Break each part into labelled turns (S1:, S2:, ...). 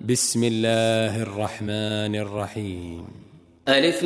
S1: بسم الله الرحمن الرحيم.
S2: ألف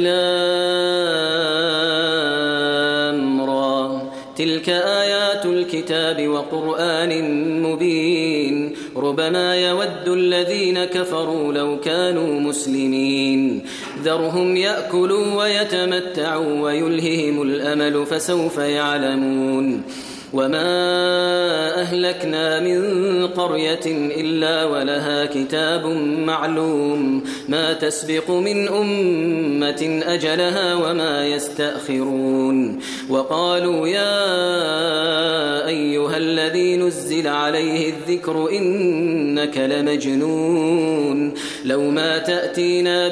S2: لام را تلك آيات الكتاب وقرآن مبين ربما يود الذين كفروا لو كانوا مسلمين ذرهم يأكلوا ويتمتعوا ويلههم الأمل فسوف يعلمون وما أهلكنا من قرية إلا ولها كتاب معلوم ما تسبق من أمة أجلها وما يستأخرون وقالوا يا أيها الذي نزل عليه الذكر إنك لمجنون لو ما تأتينا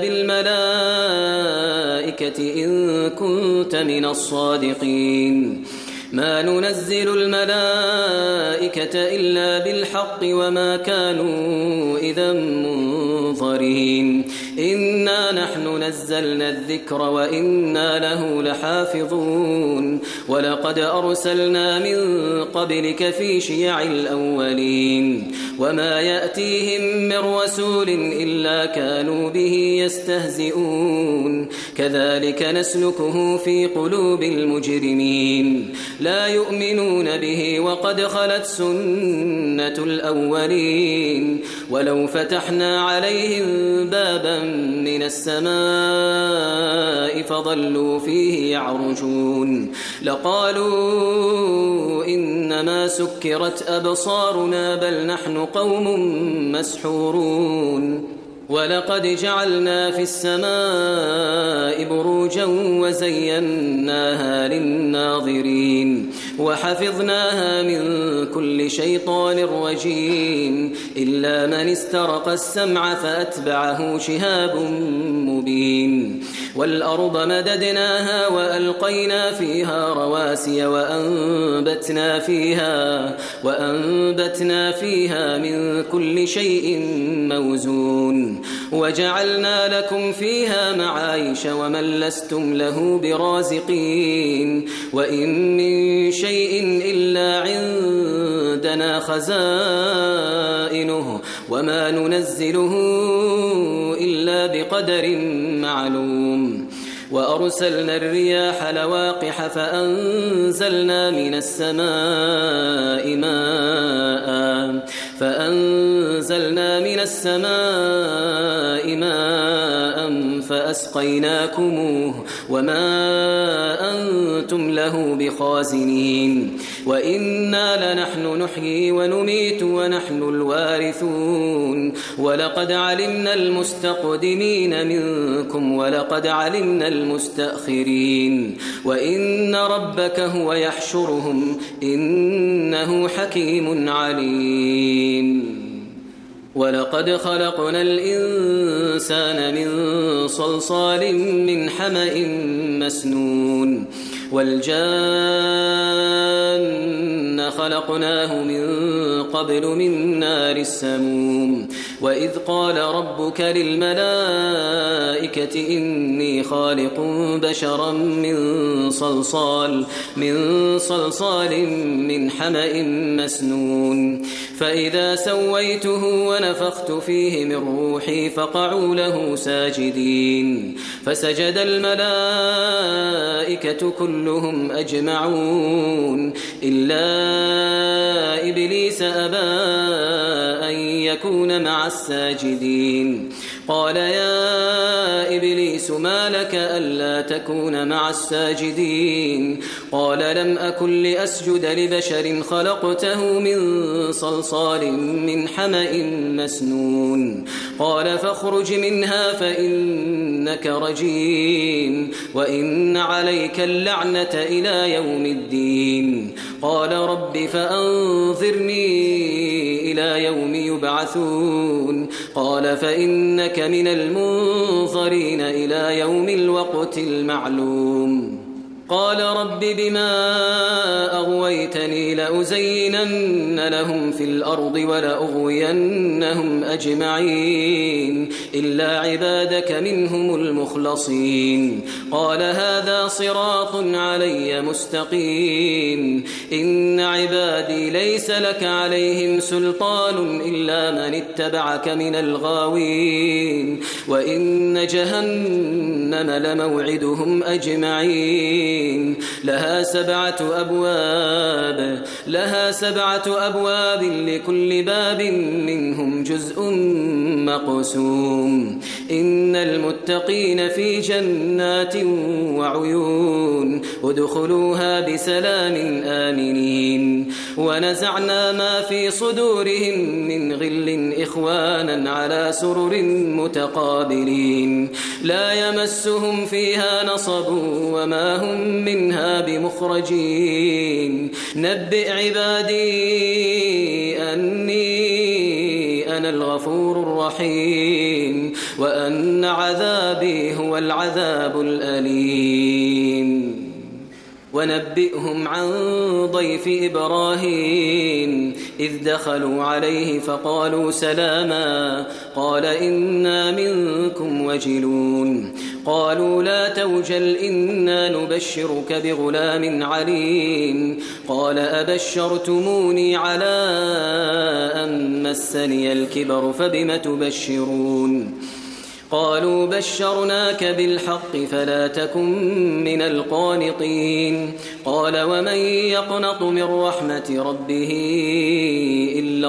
S2: بالملائكة إن كنت من الصادقين ما ننزل الملائكة إلا بالحق وما كانوا إذا منظرين إنا نحن نزلنا الذكر وإنا له لحافظون ولقد أرسلنا من قبلك في شيع الأولين وما يأتيهم من رسول إلا كانوا به يستهزئون كذلك نسلكه في قلوب المجرمين لا يؤمنون به وقد خلت سنة الأولين ولو فتحنا عليهم بابا من السماء فظلوا فيه يعرجون لقالوا إنما سكرت أبصارنا بل نحن قوم مسحورون ولقد جعلنا في السماء بروجا وزيناها للناظرين وحفظناها من كل شيطان رجيم إلا من استرق السمع فأتبعه شهاب مبين والأرض مددناها وألقينا فيها رواسي وأنبتنا فيها من كل شيء موزون وجعلنا لكم فيها معايش ومن لستم له برازقين وإن من شيء إلا عندنا خزائنه وما ننزله إلا بقدر معلوم وأرسلنا الرياح لواقح فأنزلنا من السماء ماء فأسقيناكموه وما أنتم له بخازنين وإنا لنحن نحيي ونميت ونحن الوارثون ولقد علمنا المستقدمين منكم ولقد علمنا المستأخرين وإن ربك هو يحشرهم إنه حكيم عليم ولقد خلقنا الإنسان من صلصال من حمأ مسنون والجان خلقناه من قبل من نار السموم وإذ قال ربك للملائكة إني خالق بشرا من صلصال من حمأ مسنون فإذا سويته ونفخت فيه من روحي فقعوا له ساجدين فسجد الملائكة كلهم أجمعون إلا إبليس أبى أن يكون مع الساجدين قال يا إبليس ما لك ألا تكون مع الساجدين قال لم أكن لأسجد لبشر خلقته من صلصال من حمأ مسنون قال فاخرج منها فإنك رجيم وإن عليك اللعنة إلى يوم الدين قال رب فأنظرني إلى يوم يبعثون قال فإنك من المنظرين إلى يوم الوقت المعلوم قال رب بما أغويتني لأزينن لهم في الأرض ولأغوينهم أجمعين إلا عبادك منهم المخلصين قال هذا صراط علي مستقيم إن عبادي ليس لك عليهم سلطان إلا من اتبعك من الغاوين وإن جهنم لموعدهم أجمعين لها سبعة أبواب لكل باب منهم جزء مقسوم إن المتقين في جنات وعيون ادخلوها بسلام آمنين ونزعنا ما في صدورهم من غل إخوانا على سرر متقابلين لا يمسهم فيها نصب وما هم منها بمخرجين نبئ عبادي أني أنا الغفور الرحيم وأن عذابي هو العذاب الأليم ونبئهم عن ضيف إبراهيم إذ دخلوا عليه فقالوا سلاما قال إنا منكم وجلون قالوا لا توجل إنا نبشرك بغلام عليم قال أبشرتموني على أن مسني الكبر فبم تبشرون قالوا بشرناك بالحق فلا تكن من القانطين قال ومن يقنط من رحمة ربه إلا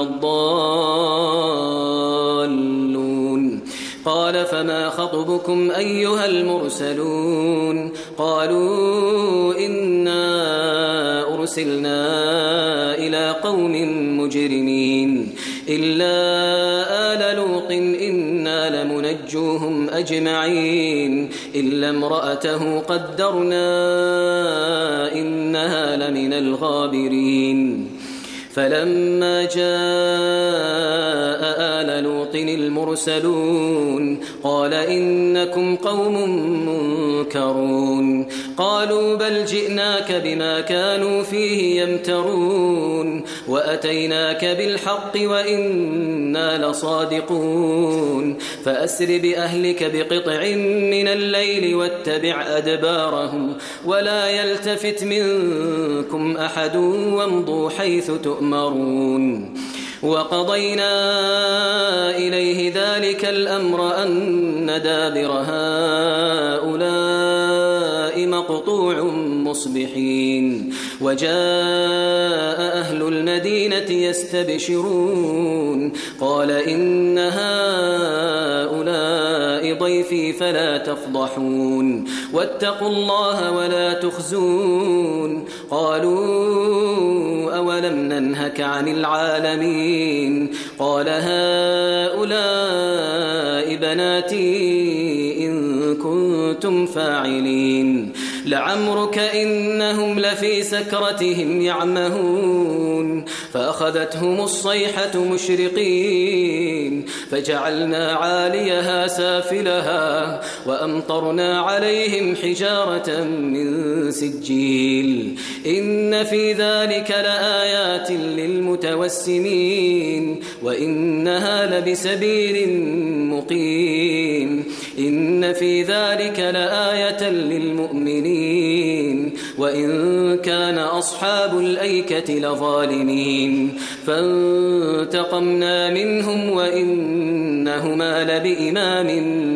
S2: الضالون قال فما خطبكم أيها المرسلون قالوا إنا أرسلنا إلى قوم مجرمين إلا آل لوط إنا لمنجوهم أجمعين إلا امرأته قدرنا إنها لمن الغابرين فلما جاء آل لوط المرسلون قال إنكم قوم منكرون قالوا بل جئناك بما كانوا فيه يمترون وأتيناك بالحق وإنا لصادقون فأسر بأهلك بقطع من الليل واتبع أدبارهم ولا يلتفت منكم أحد وامضوا حيث تؤمرون وقضينا إليه ذلك الأمر أن دابر هؤلاء مقطوع مصبحين وجاء أهل المدينة يستبشرون قال إن هؤلاء ضيفي فلا تفضحون واتقوا الله ولا تخزون قالوا أولم ننهك عن العالمين قال هؤلاء بناتي إن كنتم فاعلين لعمرك إنهم لفي سكرتهم يعمهون فأخذتهم الصيحة مشرقين فجعلنا عاليها سافلها وأمطرنا عليهم حجارة من سجيل إن في ذلك لآيات للمتوسمين وإنها لبسبيل مقيم إن في ذلك لآية للمؤمنين وإن كان أصحاب الأيكة لظالمين فانتقمنا منهم وإنهما لبإمام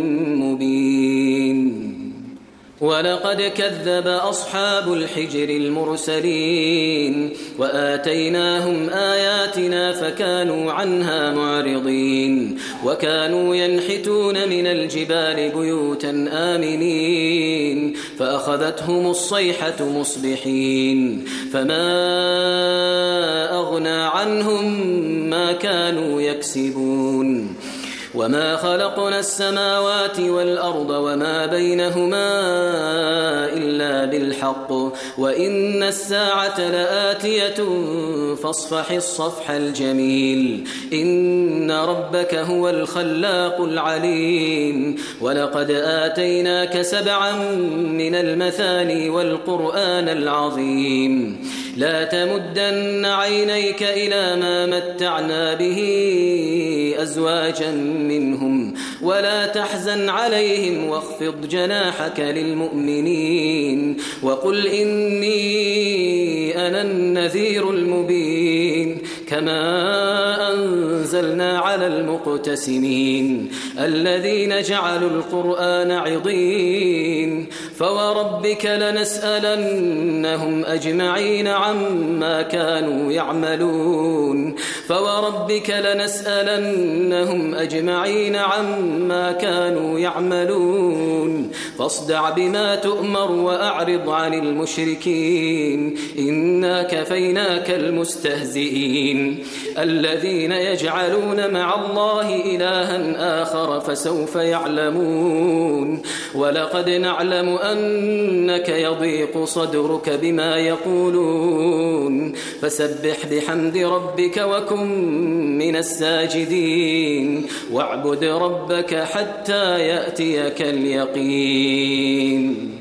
S2: مبين ولقد كذب أصحاب الحجر المرسلين وآتيناهم آياتنا فكانوا عنها معرضين وكانوا ينحتون من الجبال بيوتا آمنين فأخذتهم الصيحة مصبحين فما أغنى عنهم ما كانوا يكسبون وما خلقنا السماوات والأرض وما بينهما إلا بالحق وإن الساعة لآتية فاصفح الصفح الجميل إن ربك هو الخلاق العليم ولقد آتيناك 7 من المثاني والقرآن العظيم لا تمدن عينيك إلى ما متعنا به أزواجا منهم ولا تحزن عليهم واخفض جناحك للمؤمنين وقل إني أنا النذير المبين كما أنزلنا على المقتسمين الذين جعلوا القرآن عضين فوربك لنسألنهم أجمعين عما كانوا يعملون فاصدع بما تؤمر وأعرض عن المشركين إنا كفيناك المستهزئين الذين يجعلون مع الله إلها آخر فسوف يعلمون ولقد نعلم أنك يضيق صدرك بما يقولون فسبح بحمد ربك وكن من الساجدين واعبد ربك حتى يأتيك اليقين